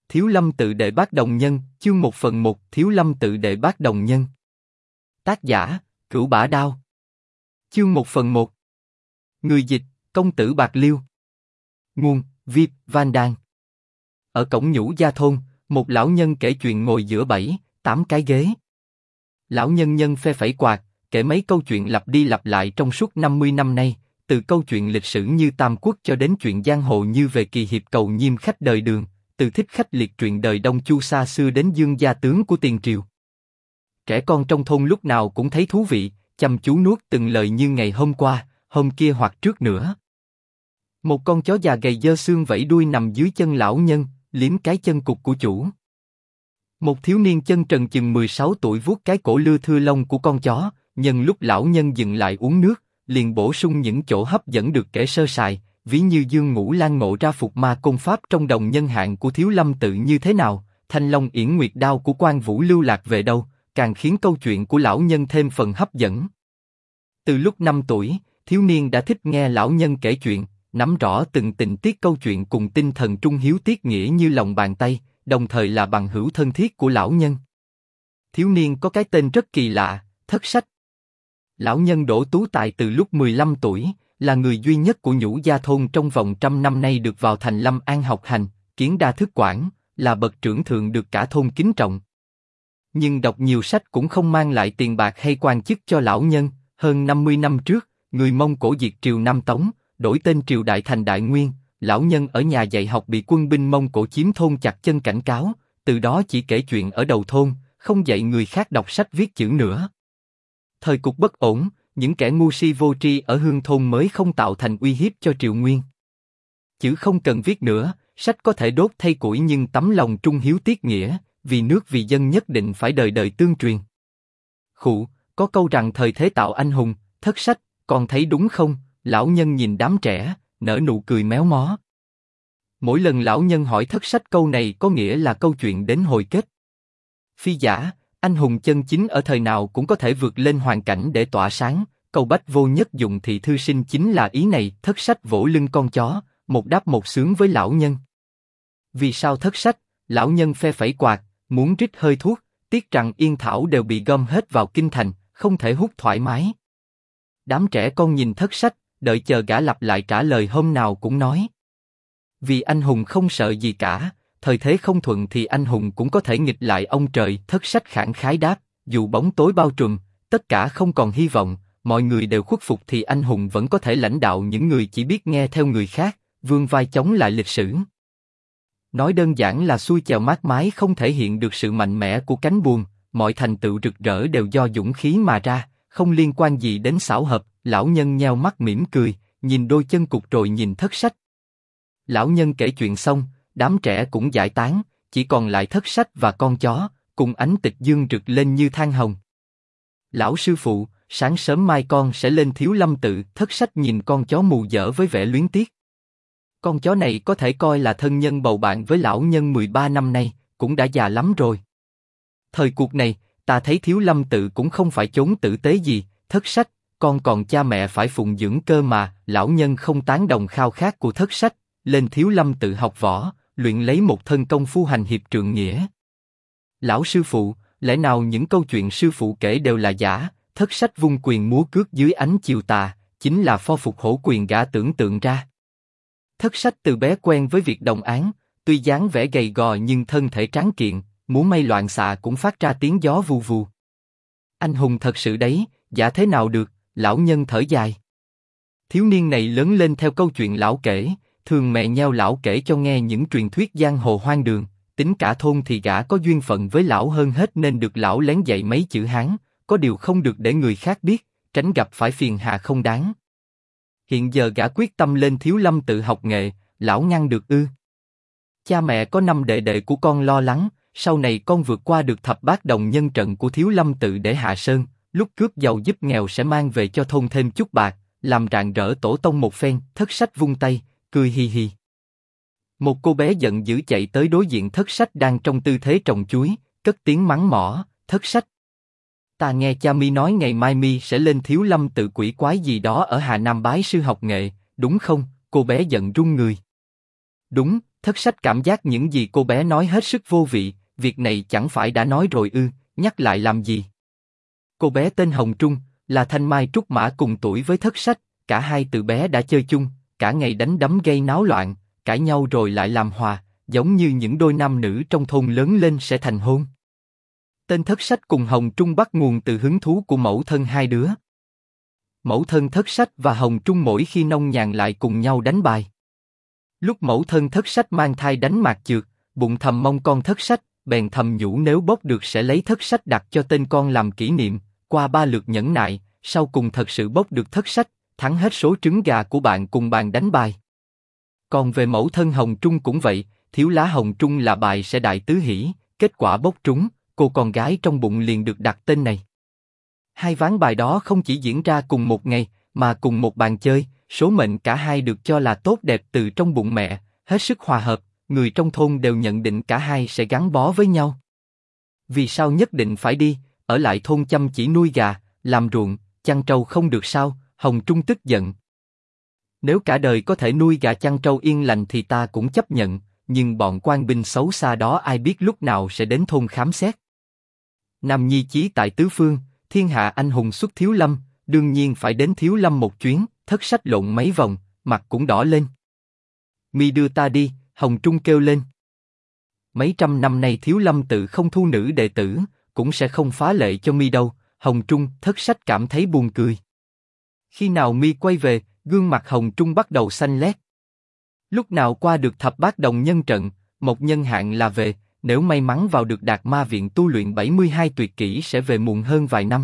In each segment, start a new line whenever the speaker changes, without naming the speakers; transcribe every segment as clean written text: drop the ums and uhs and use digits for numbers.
Thiếu Lâm tự đệ bát đồng nhân, chương 1/1 Thiếu Lâm tự đệ bát đồng nhân. Tác giả, Cửu Bả Đao. Chương 1/1. Người dịch, Công tử Bạc Liêu. Nguồn, Vip, Van Đan. Ở cổng Nhũ Gia thôn, một lão nhân kể chuyện ngồi giữa 7-8 cái ghế. Lão nhân nhân phe phẩy quạt, kể mấy câu chuyện lặp đi lặp lại trong suốt 50 năm nay, từ câu chuyện lịch sử như Tam Quốc cho đến chuyện giang hồ như về kỳ hiệp cầu nhiêm khách đời Đường, từ thích khách liệt truyện đời Đông Chu xa xưa đến Dương gia tướng của tiền triều. Trẻ con trong thôn lúc nào cũng thấy thú vị, chăm chú nuốt từng lời như ngày hôm qua, hôm kia hoặc trước nữa. Một con chó già gầy dơ xương vẫy đuôi nằm dưới chân lão nhân, liếm cái chân cụt của chủ. Một thiếu niên chân trần chừng 16 tuổi vuốt cái cổ lưa thưa lông của con chó, nhân lúc lão nhân dừng lại uống nước, liền bổ sung những chỗ hấp dẫn được kể sơ sài, ví như Dương Ngũ Lan ngộ ra phục ma công pháp trong đồng nhân hạng của Thiếu Lâm tự như thế nào, Thanh Long Yển Nguyệt đao của Quan Vũ lưu lạc về đâu, càng khiến câu chuyện của lão nhân thêm phần hấp dẫn. Từ lúc 5 tuổi, thiếu niên đã thích nghe lão nhân kể chuyện, nắm rõ từng tình tiết câu chuyện cùng tinh thần trung hiếu tiết nghĩa như lòng bàn tay, đồng thời là bằng hữu thân thiết của lão nhân. Thiếu niên có cái tên rất kỳ lạ, Thất Sách. Lão nhân Đỗ Tú Tài từ lúc 15 tuổi, là người duy nhất của Nhũ Gia thôn trong vòng 100 năm nay được vào thành Lâm An học hành, kiến đa thức quản, là bậc trưởng thượng được cả thôn kính trọng. Nhưng đọc nhiều sách cũng không mang lại tiền bạc hay quan chức cho lão nhân. Hơn 50 năm trước, người Mông Cổ diệt triều Nam Tống, đổi tên triều đại thành Đại Nguyên. Lão nhân ở nhà dạy học bị quân binh Mông Cổ chiếm thôn chặt chân cảnh cáo, từ đó chỉ kể chuyện ở đầu thôn, không dạy người khác đọc sách viết chữ nữa. Thời cục bất ổn, những kẻ ngu si vô tri ở hương thôn mới không tạo thành uy hiếp cho triều nguyên. Chữ không cần viết nữa, sách có thể đốt thay củi nhưng tấm lòng trung hiếu tiết nghĩa, vì nước vì dân nhất định phải đời đời tương truyền. Khụ, có câu rằng thời thế tạo anh hùng, Thất Sách, con thấy đúng không? Lão nhân nhìn đám trẻ, nở nụ cười méo mó. Mỗi lần lão nhân hỏi Thất Sách câu này có nghĩa là câu chuyện đến hồi kết. Phi giả, anh hùng chân chính ở thời nào cũng có thể vượt lên hoàn cảnh để tỏa sáng, câu bách vô nhất dụng thì thư sinh chính là ý này. Thất Sách vỗ lưng con chó, một đáp một sướng với lão nhân. Vì sao Thất Sách? Lão nhân phe phẩy quạt, muốn rít hơi thuốc, tiếc rằng yên thảo đều bị gom hết vào kinh thành, không thể hút thoải mái. Đám trẻ con nhìn Thất Sách, đợi chờ gã lặp lại trả lời hôm nào cũng nói. Vì anh hùng không sợ gì cả, thời thế không thuận thì anh hùng cũng có thể nghịch lại ông trời. Thất Sách khẳng khái đáp, dù bóng tối bao trùm, tất cả không còn hy vọng, mọi người đều khuất phục thì anh hùng vẫn có thể lãnh đạo những người chỉ biết nghe theo người khác, vươn vai chống lại lịch sử. Nói đơn giản là xuôi chèo mát mái không thể hiện được sự mạnh mẽ của cánh buồm, mọi thành tựu rực rỡ đều do dũng khí mà ra, không liên quan gì đến xảo hợp. Lão nhân nheo mắt mỉm cười, nhìn đôi chân cụt rồi nhìn Thất Sách. Lão nhân kể chuyện xong, đám trẻ cũng giải tán, chỉ còn lại Thất Sách và con chó, cùng ánh tịch dương rực lên như than hồng. Lão sư phụ, sáng sớm mai con sẽ lên Thiếu Lâm tự. Thất Sách nhìn con chó mù dở với vẻ luyến tiếc. Con chó này có thể coi là thân nhân bầu bạn với lão nhân 13 năm nay, cũng đã già lắm rồi. Thời cuộc này, ta thấy Thiếu Lâm tự cũng không phải chốn tử tế gì. Thất Sách, con còn cha mẹ phải phụng dưỡng cơ mà. Lão nhân không tán đồng khao khát của Thất Sách, lên Thiếu Lâm tự học võ, luyện lấy một thân công phu hành hiệp trượng nghĩa. Lão sư phụ, lẽ nào những câu chuyện sư phụ kể đều là giả? Thất Sách vung quyền múa cước dưới ánh chiều tà, chính là pho phục hổ quyền gã tưởng tượng ra. Thất Sách từ bé quen với việc đồng áng, tuy dáng vẻ gầy gò nhưng thân thể tráng kiện, múa may loạn xạ cũng phát ra tiếng gió vù vù. Anh hùng thật sự đấy, giả thế nào được? Lão nhân thở dài. Thiếu niên này lớn lên theo câu chuyện lão kể, thường mẹ nheo lão kể cho nghe những truyền thuyết giang hồ hoang đường, tính cả thôn thì gã có duyên phận với lão hơn hết nên được lão lén dạy mấy chữ Hán, có điều không được để người khác biết, tránh gặp phải phiền hà không đáng. Hiện giờ gã quyết tâm lên Thiếu Lâm tự học nghệ, lão ngăn được ư? Cha mẹ có 5 đệ đệ của con lo lắng, sau này con vượt qua được thập bát đồng nhân trận của Thiếu Lâm tự để hạ sơn, lúc cướp giàu giúp nghèo sẽ mang về cho thôn thêm chút bạc, làm rạng rỡ tổ tông một phen. Thất Sách vung tay, cười hi hi. Một cô bé giận dữ chạy tới đối diện Thất Sách đang trong tư thế trồng chuối, cất tiếng mắng mỏ. Thất Sách, ta nghe cha mi nói ngày mai mi sẽ lên Thiếu Lâm tự quỷ quái gì đó ở Hà Nam bái sư học nghệ, đúng không? Cô bé giận run người. Đúng, Thất sách cảm giác những gì cô bé nói hết sức vô vị, việc này chẳng phải đã nói rồi ư, nhắc lại làm gì? Cô bé tên Hồng Trung, là thanh mai trúc mã cùng tuổi với thất sách, cả hai từ bé đã chơi chung, cả ngày đánh đấm gây náo loạn, cãi nhau rồi lại làm hòa, giống như những đôi nam nữ trong thôn lớn lên sẽ thành hôn. Tên thất sách cùng Hồng Trung bắt nguồn từ hứng thú của mẫu thân hai đứa. Mẫu thân thất sách và Hồng Trung mỗi khi nông nhàn lại cùng nhau đánh bài. Lúc mẫu thân thất sách mang thai đánh mạc chược, bụng thầm mong con thất sách, bèn thầm nhủ nếu bốc được sẽ lấy thất sách đặt cho tên con làm kỷ niệm. Qua 3 lượt nhẫn nại, sau cùng thật sự bốc được thất sách, thắng hết số trứng gà của bạn cùng bàn đánh bài. Còn về mẫu thân Hồng Trung cũng vậy, thiếu lá Hồng Trung là bài sẽ đại tứ hỷ, kết quả bốc trúng, cô con gái trong bụng liền được đặt tên này. Hai ván bài đó không chỉ diễn ra cùng một ngày, mà cùng một bàn chơi, số mệnh cả hai được cho là tốt đẹp từ trong bụng mẹ, hết sức hòa hợp, người trong thôn đều nhận định cả hai sẽ gắn bó với nhau. Vì sao nhất định phải đi, ở lại thôn chăm chỉ nuôi gà, làm ruộng, chăn trâu không được sao? Hồng Trung tức giận. Nếu cả đời có thể nuôi gà chăn trâu yên lành thì ta cũng chấp nhận, nhưng bọn quan binh xấu xa đó ai biết lúc nào sẽ đến thôn khám xét. Nam nhi chí tại tứ phương, thiên hạ anh hùng xuất Thiếu Lâm, đương nhiên phải đến Thiếu Lâm một chuyến. Thất sách lộn mấy vòng, mặt cũng đỏ lên. Mi đưa ta đi, Hồng Trung kêu lên. Mấy trăm năm nay Thiếu Lâm tự không thu nữ đệ tử, cũng sẽ không phá lệ cho Mi đâu. Hồng Trung, thất sách cảm thấy buồn cười. Khi nào Mi quay về, gương mặt Hồng Trung bắt đầu xanh lét. Lúc nào qua được thập bát đồng nhân trận, một nhân hạn là về, nếu may mắn vào được Đạt Ma viện tu luyện 72 tuyệt kỹ sẽ về muộn hơn vài năm.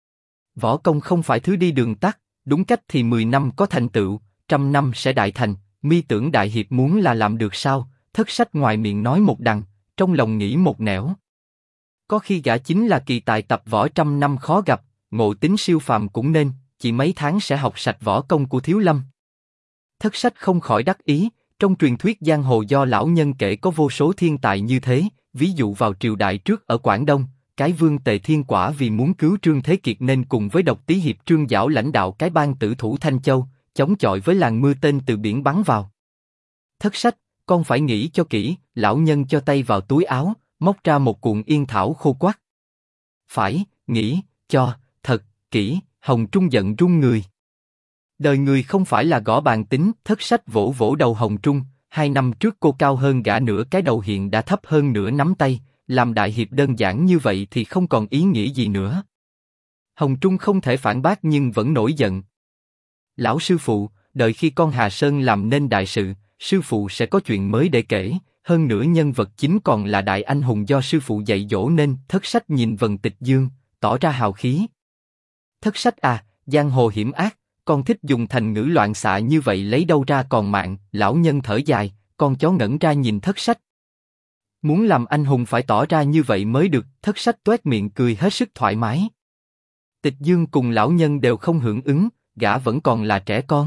Võ công không phải thứ đi đường tắt, đúng cách thì 10 năm có thành tựu, 100 năm sẽ đại thành. Mi tưởng đại hiệp muốn là làm được sao? Thất sách ngoài miệng nói một đằng, trong lòng nghĩ một nẻo. Có khi gã chính là kỳ tài tập võ 100 năm khó gặp, ngộ tính siêu phàm cũng nên, chỉ mấy tháng sẽ học sạch võ công của Thiếu Lâm. Thất sách không khỏi đắc ý, trong truyền thuyết giang hồ do lão nhân kể có vô số thiên tài như thế, ví dụ vào triều đại trước ở Quảng Đông, cái vương Tề Thiên Quả vì muốn cứu Trương Thế Kiệt nên cùng với độc tý hiệp Trương Giảo lãnh đạo cái bang tử thủ Thanh Châu, chống chọi với làn mưa tên từ biển bắn vào. Thất sách, con phải nghĩ cho kỹ. Lão nhân cho tay vào túi áo, móc ra một cuộn yên thảo khô quắt. Phải, nghĩ, cho, thật, kỹ. Hồng Trung giận run người. Đời người không phải là gõ bàn tính. Thất sách vỗ vỗ đầu Hồng Trung. 2 năm trước cô cao hơn gã nửa cái đầu, hiện đã thấp hơn nửa nắm tay. Làm đại hiệp đơn giản như vậy thì không còn ý nghĩa gì nữa. Hồng Trung không thể phản bác nhưng vẫn nổi giận. Lão sư phụ, đợi khi con Hà Sơn làm nên đại sự, sư phụ sẽ có chuyện mới để kể. Hơn nữa nhân vật chính còn là đại anh hùng do sư phụ dạy dỗ nên. Thất sách nhìn Vân Tịch Dương, tỏ ra hào khí. Thất sách à, giang hồ hiểm ác, con thích dùng thành ngữ loạn xạ như vậy lấy đâu ra còn mạng. Lão nhân thở dài, con chó ngẩn ra nhìn thất sách. Muốn làm anh hùng phải tỏ ra như vậy mới được. Thất sách toét miệng cười hết sức thoải mái. Tịch Dương cùng lão nhân đều không hưởng ứng, gã vẫn còn là trẻ con.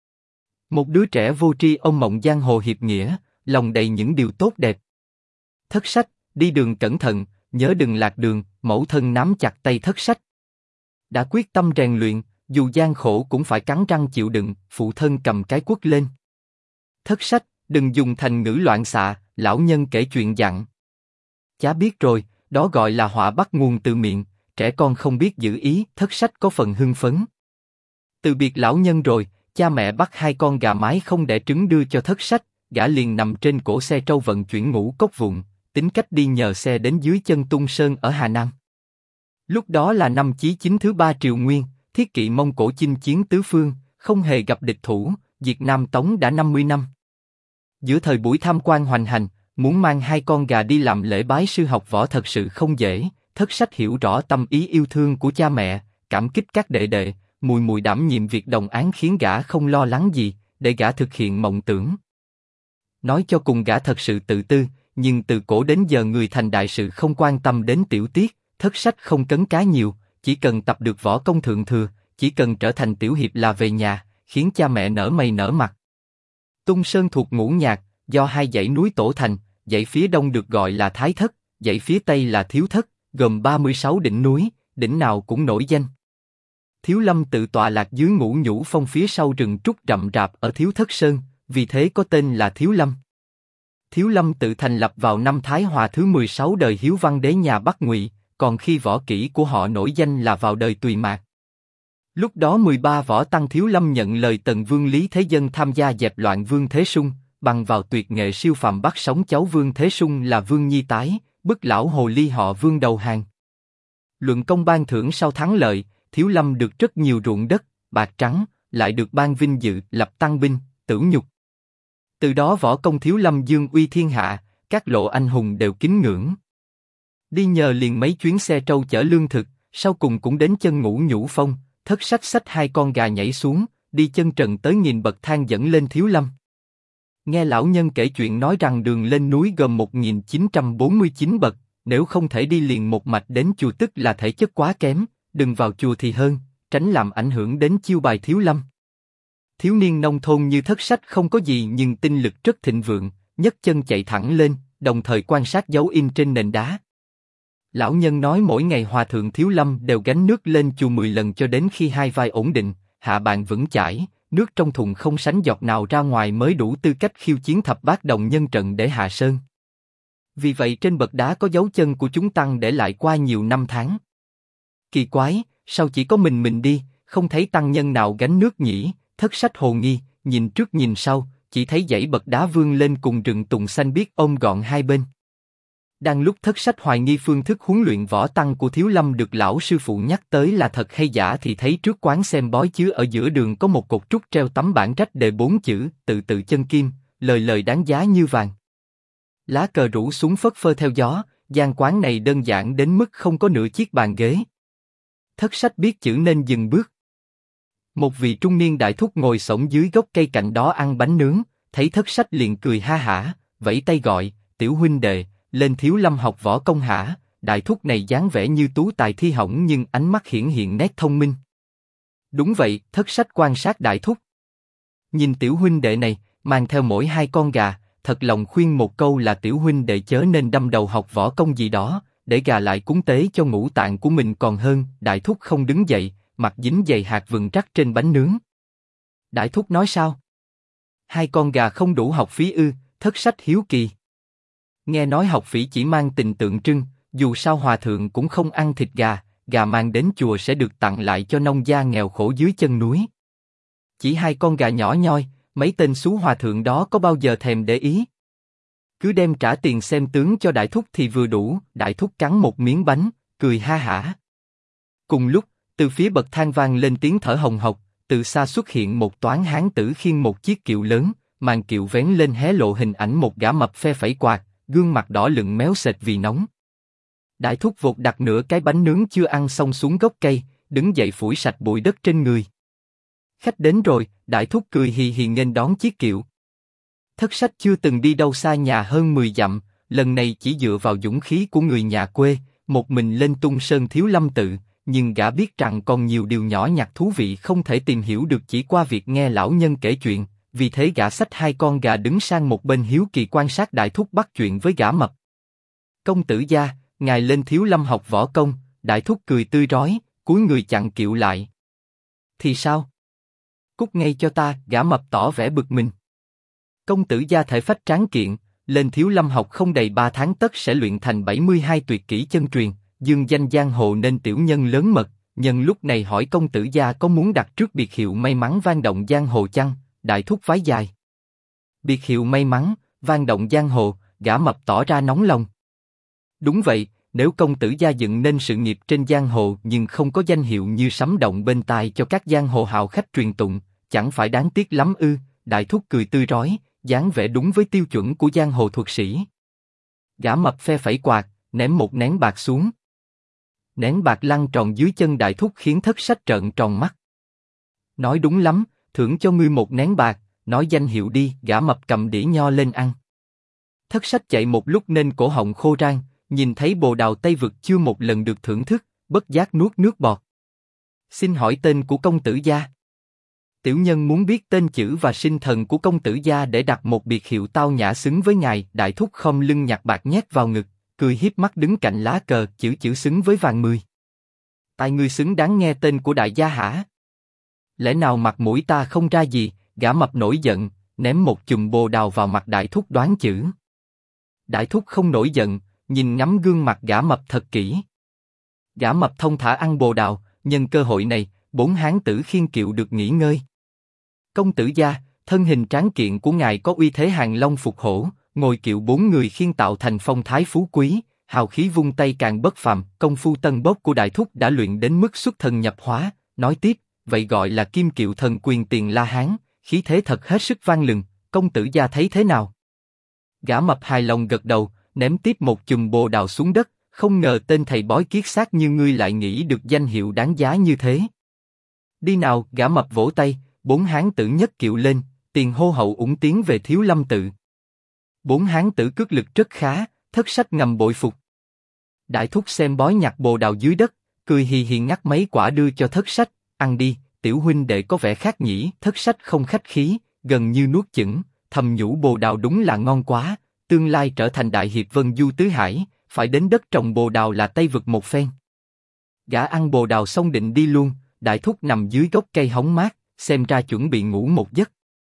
Một đứa trẻ vô tri ông mộng giang hồ hiệp nghĩa, lòng đầy những điều tốt đẹp. Thất sách, đi đường cẩn thận, nhớ đừng lạc đường. Mẫu thân nắm chặt tay thất sách. Đã quyết tâm rèn luyện, dù gian khổ cũng phải cắn răng chịu đựng. Phụ thân cầm cái quất lên. Thất sách, đừng dùng thành ngữ loạn xạ. Lão nhân kể chuyện dặn. Chá biết rồi, đó gọi là họa bắt nguồn từ miệng, trẻ con không biết giữ ý. Thất sách có phần hưng phấn. Từ biệt lão nhân rồi, cha mẹ bắt 2 con gà mái không đẻ trứng đưa cho thất sách, gã liền nằm trên cổ xe trâu vận chuyển ngũ cốc vụn, tính cách đi nhờ xe đến dưới chân Tung Sơn ở Hà Nam. Lúc đó là năm Chí Chính thứ 3 Triều Nguyên, thiết kỵ Mông Cổ chinh chiến tứ phương, không hề gặp địch thủ, diệt Nam Tống đã 50 năm. Giữa thời buổi tham quan hoành hành, muốn mang 2 con gà đi làm lễ bái sư học võ thật sự không dễ. Thất sách hiểu rõ tâm ý yêu thương của cha mẹ, cảm kích các đệ đệ, mùi mùi đảm nhiệm việc đồng áng khiến gã không lo lắng gì, để gã thực hiện mộng tưởng. Nói cho cùng gã thật sự tự tư, nhưng từ cổ đến giờ người thành đại sự không quan tâm đến tiểu tiết. Thất sách không cấn cá nhiều, chỉ cần tập được võ công thượng thừa, chỉ cần trở thành tiểu hiệp là về nhà, khiến cha mẹ nở mày nở mặt. Tung Sơn thuộc Ngũ Nhạc, do 2 dãy núi tổ thành, dãy phía đông được gọi là Thái Thất, dãy phía tây là Thiếu Thất, gồm 36 đỉnh núi, đỉnh nào cũng nổi danh. Thiếu Lâm tự tọa lạc dưới Ngũ Nhũ Phong phía sau rừng trúc rậm rạp ở Thiếu Thất Sơn, vì thế có tên là Thiếu Lâm. Thiếu Lâm tự thành lập vào năm Thái Hòa thứ 16 đời Hiếu Văn Đế nhà Bắc Ngụy, còn khi võ kỹ của họ nổi danh là vào đời Tùy Mạc. Lúc đó 13 võ tăng Thiếu Lâm nhận lời Tần Vương Lý Thế Dân tham gia dẹp loạn Vương Thế Sung, bằng vào tuyệt nghệ siêu phàm bắt sống cháu Vương Thế Sung là Vương Nhi Tái, bức lão hồ ly họ Vương đầu hàng. Luận công ban thưởng sau thắng lợi, Thiếu Lâm được rất nhiều ruộng đất, bạc trắng, lại được ban vinh dự lập tăng binh, tửu nhục. Từ đó võ công Thiếu Lâm dương uy thiên hạ, các lộ anh hùng đều kính ngưỡng. Đi nhờ liền mấy chuyến xe trâu chở lương thực, sau cùng cũng đến chân Ngũ Nhũ Phong, Thất Sách xách hai con gà nhảy xuống, đi chân trần tới 1000 bậc thang dẫn lên Thiếu Lâm. Nghe lão nhân kể chuyện nói rằng đường lên núi gồm 1949 bậc, nếu không thể đi liền một mạch đến chùa tức là thể chất quá kém, đừng vào chùa thì hơn, tránh làm ảnh hưởng đến chiêu bài Thiếu Lâm. Thiếu niên nông thôn như Thất Sách không có gì nhưng tinh lực rất thịnh vượng, nhấc chân chạy thẳng lên, đồng thời quan sát dấu in trên nền đá. Lão nhân nói mỗi ngày hòa thượng Thiếu Lâm đều gánh nước lên chùa 10 lần cho đến khi hai vai ổn định, hạ bàn vững chãi, nước trong thùng không sánh giọt nào ra ngoài mới đủ tư cách khiêu chiến thập bát đồng nhân trận để hạ sơn. Vì vậy trên bậc đá có dấu chân của chúng tăng để lại qua nhiều năm tháng. Kỳ quái, sao chỉ có mình đi, không thấy tăng nhân nào gánh nước nhỉ? Thất Sách hồ nghi, nhìn trước nhìn sau, chỉ thấy dãy bậc đá vươn lên cùng rừng tùng xanh biếc ôm gọn hai bên. Đang lúc Thất Sách hoài nghi phương thức huấn luyện võ tăng của Thiếu Lâm được lão sư phụ nhắc tới là thật hay giả thì thấy trước quán xem bói chứa ở giữa đường có một cột trúc treo tấm bảng rách đề 4 chữ tự tự chân kim, lời lời đáng giá như vàng. Lá cờ rủ xuống phất phơ theo gió, gian quán này đơn giản đến mức không có nửa chiếc bàn ghế. Thất Sách biết chữ nên dừng bước. Một vị trung niên đại thúc ngồi xổm dưới gốc cây cạnh đó ăn bánh nướng, thấy Thất Sách liền cười ha hả, vẫy tay gọi, tiểu huynh đệ, lên Thiếu Lâm học võ công hả? Đại thúc này dáng vẻ như tú tài thi hỏng nhưng ánh mắt hiển hiện nét thông minh. Đúng vậy, Thất Sách quan sát đại thúc. Nhìn tiểu huynh đệ này, mang theo mỗi hai con gà, thật lòng khuyên một câu là tiểu huynh đệ chớ nên đâm đầu học võ công gì đó, để gà lại cúng tế cho ngũ tạng của mình còn hơn. Đại thúc không đứng dậy, mặt dính dày hạt vừng rắc trên bánh nướng. Đại thúc nói sao? Hai con gà không đủ học phí ư? Thất Sách hiếu kỳ. Nghe nói học phí chỉ mang tình tượng trưng, dù sao hòa thượng cũng không ăn thịt gà, gà mang đến chùa sẽ được tặng lại cho nông gia nghèo khổ dưới chân núi. Chỉ hai con gà nhỏ nhoi, mấy tên xú hòa thượng đó có bao giờ thèm để ý? Cứ đem trả tiền xem tướng cho đại thúc thì vừa đủ. Đại thúc cắn một miếng bánh, cười ha hả. Cùng lúc, từ phía bậc thang vang lên tiếng thở hồng hộc, từ xa xuất hiện một toán hán tử khiêng một chiếc kiệu lớn, màn kiệu vén lên hé lộ hình ảnh một gã mập phe phẩy quạt, gương mặt đỏ lựng méo sệt vì nóng. Đại thúc vột đặt nửa cái bánh nướng chưa ăn xong xuống gốc cây, đứng dậy phủi sạch bụi đất trên người. Khách đến rồi, đại thúc cười hì hì nghênh đón chiếc kiệu. Thất Sách chưa từng đi đâu xa nhà hơn 10 dặm, lần này chỉ dựa vào dũng khí của người nhà quê, một mình lên Tung Sơn Thiếu Lâm tự, nhưng gã biết rằng còn nhiều điều nhỏ nhặt thú vị không thể tìm hiểu được chỉ qua việc nghe lão nhân kể chuyện, vì thế gã xách hai con gà đứng sang một bên hiếu kỳ quan sát đại thúc bắt chuyện với gã mập. Công tử gia, ngài lên Thiếu Lâm học võ công. Đại thúc cười tươi rói, cúi người chặn kiệu lại. Thì sao? Cút ngay cho ta. Gã mập tỏ vẻ bực mình. Công tử gia thể phách tráng kiện, lên Thiếu Lâm học không đầy 3 tháng tất sẽ luyện thành 72 tuyệt kỹ chân truyền, dương danh giang hồ nên tiểu nhân lớn mật. Nhân lúc này hỏi công tử gia có muốn đặt trước biệt hiệu may mắn vang động giang hồ chăng? Đại thúc vái dài. Biệt hiệu may mắn vang động giang hồ? Gã mập tỏ ra nóng lòng. Đúng vậy, nếu công tử gia dựng nên sự nghiệp trên giang hồ nhưng không có danh hiệu như sấm động bên tai cho các giang hồ hào khách truyền tụng, chẳng phải đáng tiếc lắm ư? Đại thúc cười tươi rói, dáng vẻ đúng với tiêu chuẩn của giang hồ thuật sĩ. Gã mập phe phẩy quạt, ném một nén bạc xuống. Nén bạc lăn tròn dưới chân đại thúc khiến Thất Sách trợn tròn mắt. Nói đúng lắm, thưởng cho ngươi một nén bạc, nói danh hiệu đi. Gã mập cầm đĩa nho lên ăn. Thất Sách chạy một lúc nên cổ họng khô rang, nhìn thấy bồ đào Tây Vực chưa một lần được thưởng thức, bất giác nuốt nước bọt. Xin hỏi tên của công tử gia? Tiểu nhân muốn biết tên chữ và sinh thần của công tử gia để đặt một biệt hiệu tao nhã xứng với ngài. Đại thúc khom lưng nhặt bạc nhét vào ngực, cười hiếp mắt đứng cạnh lá cờ, chữ xứng với vàng 10. Tai ngươi xứng đáng nghe tên của đại gia hả? Lẽ nào mặt mũi ta không ra gì? Gã mập nổi giận, ném một chùm bồ đào vào mặt đại thúc đoán chữ. Đại thúc không nổi giận, nhìn ngắm gương mặt gã mập thật kỹ. Gã mập thông thả ăn bồ đào, nhân cơ hội này, 4 hán tử khiêng kiệu được nghỉ ngơi. Công tử gia, thân hình tráng kiện của ngài có uy thế hàng long phục hổ, ngồi kiệu 4 người khiêng tạo thành phong thái phú quý, hào khí vung tay càng bất phàm. Công phu tân bốc của đại thúc đã luyện đến mức xuất thần nhập hóa. Nói tiếp, vậy gọi là kim kiệu thần quyền Tiền La Hán, khí thế thật hết sức vang lừng. Công tử gia thấy thế nào? Gã mập hài lòng gật đầu, ném tiếp một chùm bồ đào xuống đất. Không ngờ tên thầy bói kiết xác như ngươi lại nghĩ được danh hiệu đáng giá như thế. Đi nào, gã mập vỗ tay, 4 hán tử nhất kiệu lên, tiền hô hậu ủng tiến về Thiếu Lâm tự. 4 hán tử cước lực rất khá, Thất Sách ngầm bội phục. Đại thúc xem bói nhặt bồ đào dưới đất, cười hì hì ngắt mấy quả đưa cho Thất Sách, ăn đi, tiểu huynh đệ có vẻ khác nhỉ. Thất Sách không khách khí, gần như nuốt chửng, thầm nhủ bồ đào đúng là ngon quá, tương lai trở thành đại hiệp vân du tứ hải, phải đến đất trồng bồ đào là Tây vực một phen. Gã ăn bồ đào xong định đi luôn, đại thúc nằm dưới gốc cây hóng mát, xem ra chuẩn bị ngủ một giấc.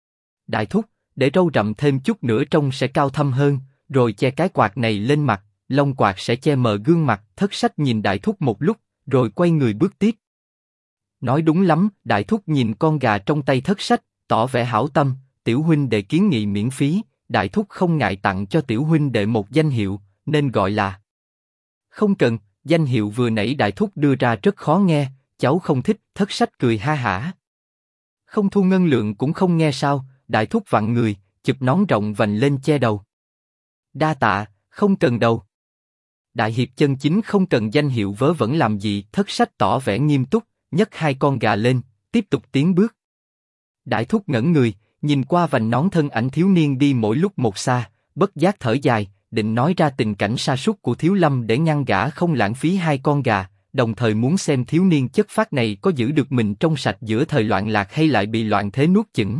Đại thúc, để râu rậm thêm chút nữa trông sẽ cao thâm hơn, rồi che cái quạt này lên mặt, lông quạt sẽ che mờ gương mặt. Thất Sách nhìn đại thúc một lúc, rồi quay người bước tiếp. Nói đúng lắm, đại thúc nhìn con gà trong tay Thất Sách, tỏ vẻ hảo tâm, tiểu huynh đệ kiến nghị miễn phí, đại thúc không ngại tặng cho tiểu huynh đệ một danh hiệu, nên gọi là... Không cần, danh hiệu vừa nãy đại thúc đưa ra rất khó nghe, cháu không thích. Thất Sách cười ha hả. Không thu ngân lượng cũng không nghe sao? Đại thúc vặn người, chụp nón rộng vành lên che đầu. Đa tạ, không cần đâu. Đại hiệp chân chính không cần danh hiệu vớ vẩn làm gì. Thất Sách tỏ vẻ nghiêm túc, nhấc 2 con gà lên, tiếp tục tiến bước. Đại thúc ngẩn người, nhìn qua vành nón thân ảnh thiếu niên đi mỗi lúc một xa, bất giác thở dài, định nói ra tình cảnh sa sút của Thiếu Lâm để ngăn gã không lãng phí 2 con gà, đồng thời muốn xem thiếu niên chất phác này có giữ được mình trong sạch giữa thời loạn lạc hay lại bị loạn thế nuốt chửng.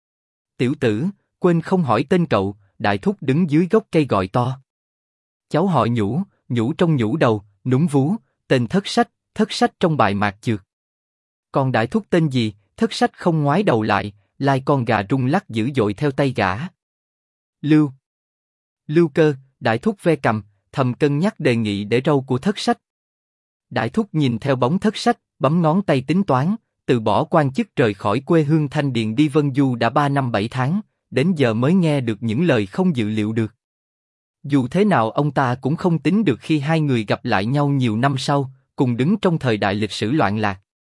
Tiểu tử, quên không hỏi tên cậu. Đại thúc đứng dưới gốc cây gọi to. Cháu họ Nhũ, Nhũ trong nhũ đầu, núm vú, tên Thất Sách, Thất Sách trong bài mạc chược. Còn đại thúc tên gì? Thất Sách không ngoái đầu lại, lai con gà rung lắc dữ dội theo tay gã. Lưu. Lưu Cơ. Đại thúc ve cầm, thầm cân nhắc đề nghị để râu của Thất Sách. Đại thúc nhìn theo bóng Thất Sách, bấm ngón tay tính toán, từ bỏ quan chức rời khỏi quê hương Thanh Điền đi Vân Du đã 3 năm 7 tháng, đến giờ mới nghe được những lời không dự liệu được. Dù thế nào ông ta cũng không tính được khi hai người gặp lại nhau nhiều năm sau, cùng đứng trong thời đại lịch sử loạn lạc.